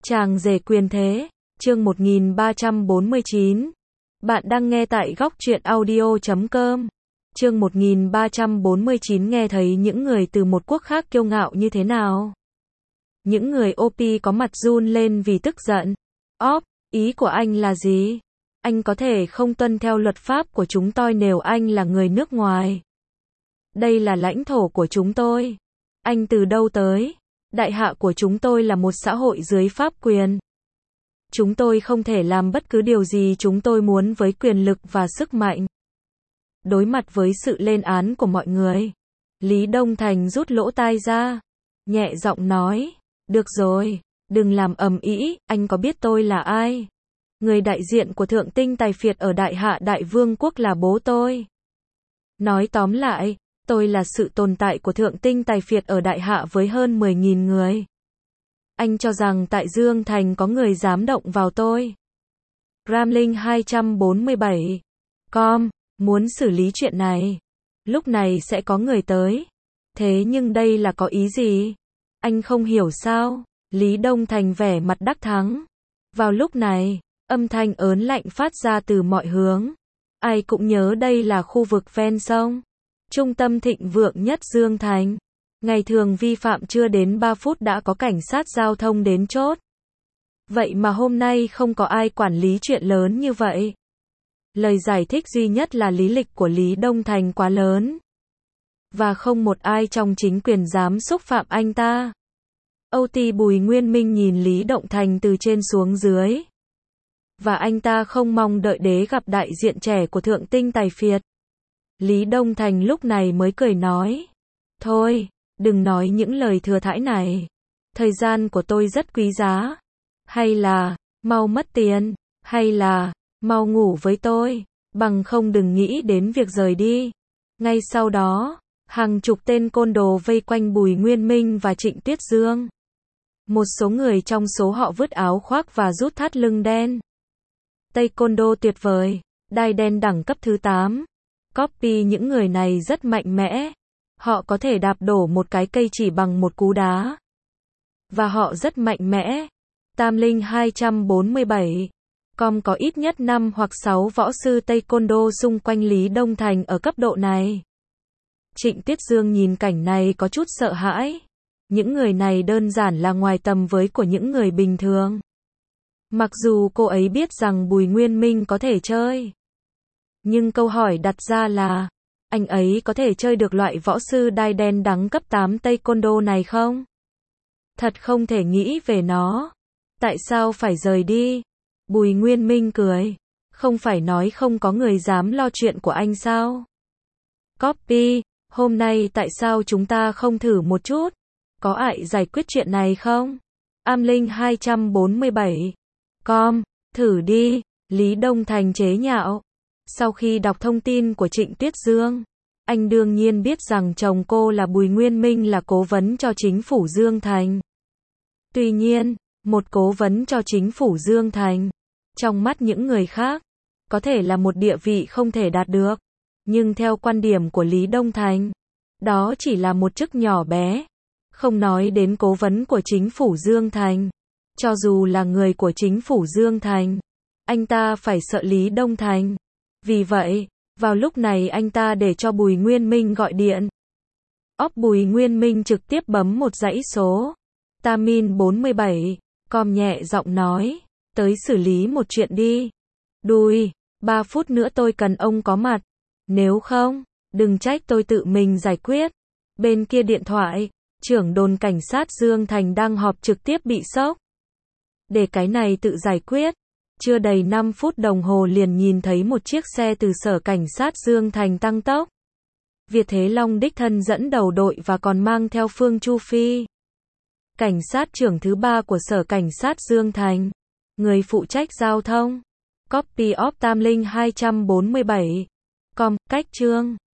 Chàng rể quyền thế, chương 1349. Bạn đang nghe tại góc truyện audio.com. Chương 1349 nghe thấy những người từ một quốc khác kiêu ngạo như thế nào. Những người OP có mặt run lên vì tức giận. Ý của anh là gì? Anh có thể không tuân theo luật pháp của chúng tôi nếu anh là người nước ngoài. Đây là lãnh thổ của chúng tôi. Anh từ đâu tới? Đại hạ của chúng tôi là một xã hội dưới pháp quyền. Chúng tôi không thể làm bất cứ điều gì chúng tôi muốn với quyền lực và sức mạnh. Đối mặt với sự lên án của mọi người, Lý Đông Thành rút lỗ tai ra, nhẹ giọng nói, được rồi, đừng làm ầm ĩ, anh có biết tôi là ai? Người đại diện của Thượng Tinh Tài Phiệt ở Đại Hạ Đại Vương quốc là bố tôi. Nói tóm lại, tôi là sự tồn tại của Thượng Tinh Tài Phiệt ở Đại Hạ với hơn 10.000 người. Anh cho rằng tại Dương Thành có người dám động vào tôi. Ramling 247. Muốn xử lý chuyện này. Lúc này sẽ có người tới. Thế nhưng đây là có ý gì? Anh không hiểu sao? Lý Đông Thành vẻ mặt đắc thắng. Vào lúc này, âm thanh ớn lạnh phát ra từ mọi hướng. Ai cũng nhớ đây là khu vực ven sông. Trung tâm thịnh vượng nhất Dương Thành. Ngày thường vi phạm chưa đến 3 phút đã có cảnh sát giao thông đến chốt. Vậy mà hôm nay không có ai quản lý chuyện lớn như vậy. Lời giải thích duy nhất là lý lịch của Lý Đông Thành quá lớn. Và không một ai trong chính quyền dám xúc phạm anh ta. OT Bùi Nguyên Minh nhìn Lý Động Thành từ trên xuống dưới. Và anh ta không mong đợi để gặp đại diện trẻ của Thượng Tinh Tài Phiệt. Lý Đông Thành lúc này mới cười nói. Thôi, đừng nói những lời thừa thãi này. Thời gian của tôi rất quý giá. Hay là, mau mất tiền. Hay là, mau ngủ với tôi. Bằng không đừng nghĩ đến việc rời đi. Ngay sau đó, hàng chục tên côn đồ vây quanh Bùi Nguyên Minh và Trịnh Tuyết Dương. Một số người trong số họ vứt áo khoác và rút thắt lưng đen. Taekwondo tuyệt vời. Đai đen đẳng cấp thứ 8. Copy những người này rất mạnh mẽ. Họ có thể đạp đổ một cái cây chỉ bằng một cú đá. Và họ rất mạnh mẽ. Tam Linh 247. Có ít nhất 5 hoặc 6 võ sư Taekwondo xung quanh Lý Đông Thành ở cấp độ này. Trịnh Tuyết Dương nhìn cảnh này có chút sợ hãi. Những người này đơn giản là ngoài tầm với của những người bình thường. Mặc dù cô ấy biết rằng Bùi Nguyên Minh có thể chơi. Nhưng câu hỏi đặt ra là, anh ấy có thể chơi được loại võ sư đai đen đẳng cấp 8 Taekwondo này không? Thật không thể nghĩ về nó. Tại sao phải rời đi? Bùi Nguyên Minh cười. Không phải nói không có người dám lo chuyện của anh sao? Copy, hôm nay tại sao chúng ta không thử một chút? Có ai giải quyết chuyện này không? Amling 247. Thử đi. Lý Đông Thành chế nhạo. Sau khi đọc thông tin của Trịnh Tuyết Dương, anh đương nhiên biết rằng chồng cô là Bùi Nguyên Minh là cố vấn cho chính phủ Dương Thành. Tuy nhiên, một cố vấn cho chính phủ Dương Thành, trong mắt những người khác, có thể là một địa vị không thể đạt được. Nhưng theo quan điểm của Lý Đông Thành, đó chỉ là một chức nhỏ bé. Không nói đến cố vấn của chính phủ Dương Thành. Cho dù là người của chính phủ Dương Thành, anh ta phải sợ Lý Đông Thành. Vì vậy, vào lúc này anh ta để cho Bùi Nguyên Minh gọi điện. Bùi Nguyên Minh trực tiếp bấm một dãy số. Tamin 47. Nhẹ giọng nói. Tới xử lý một chuyện đi. 3 phút nữa tôi cần ông có mặt. Nếu không, đừng trách tôi tự mình giải quyết. Bên kia điện thoại, trưởng đồn cảnh sát Dương Thành đang họp trực tiếp bị sốc. Để cái này tự giải quyết. Chưa đầy 5 phút đồng hồ liền nhìn thấy một chiếc xe từ sở cảnh sát Dương Thành tăng tốc. Việt Thế Long đích thân dẫn đầu đội và còn mang theo Phương Chu Phi. Cảnh sát trưởng thứ 3 của sở cảnh sát Dương Thành. Người phụ trách giao thông. Copy of Tam Linh 247. Cách chương.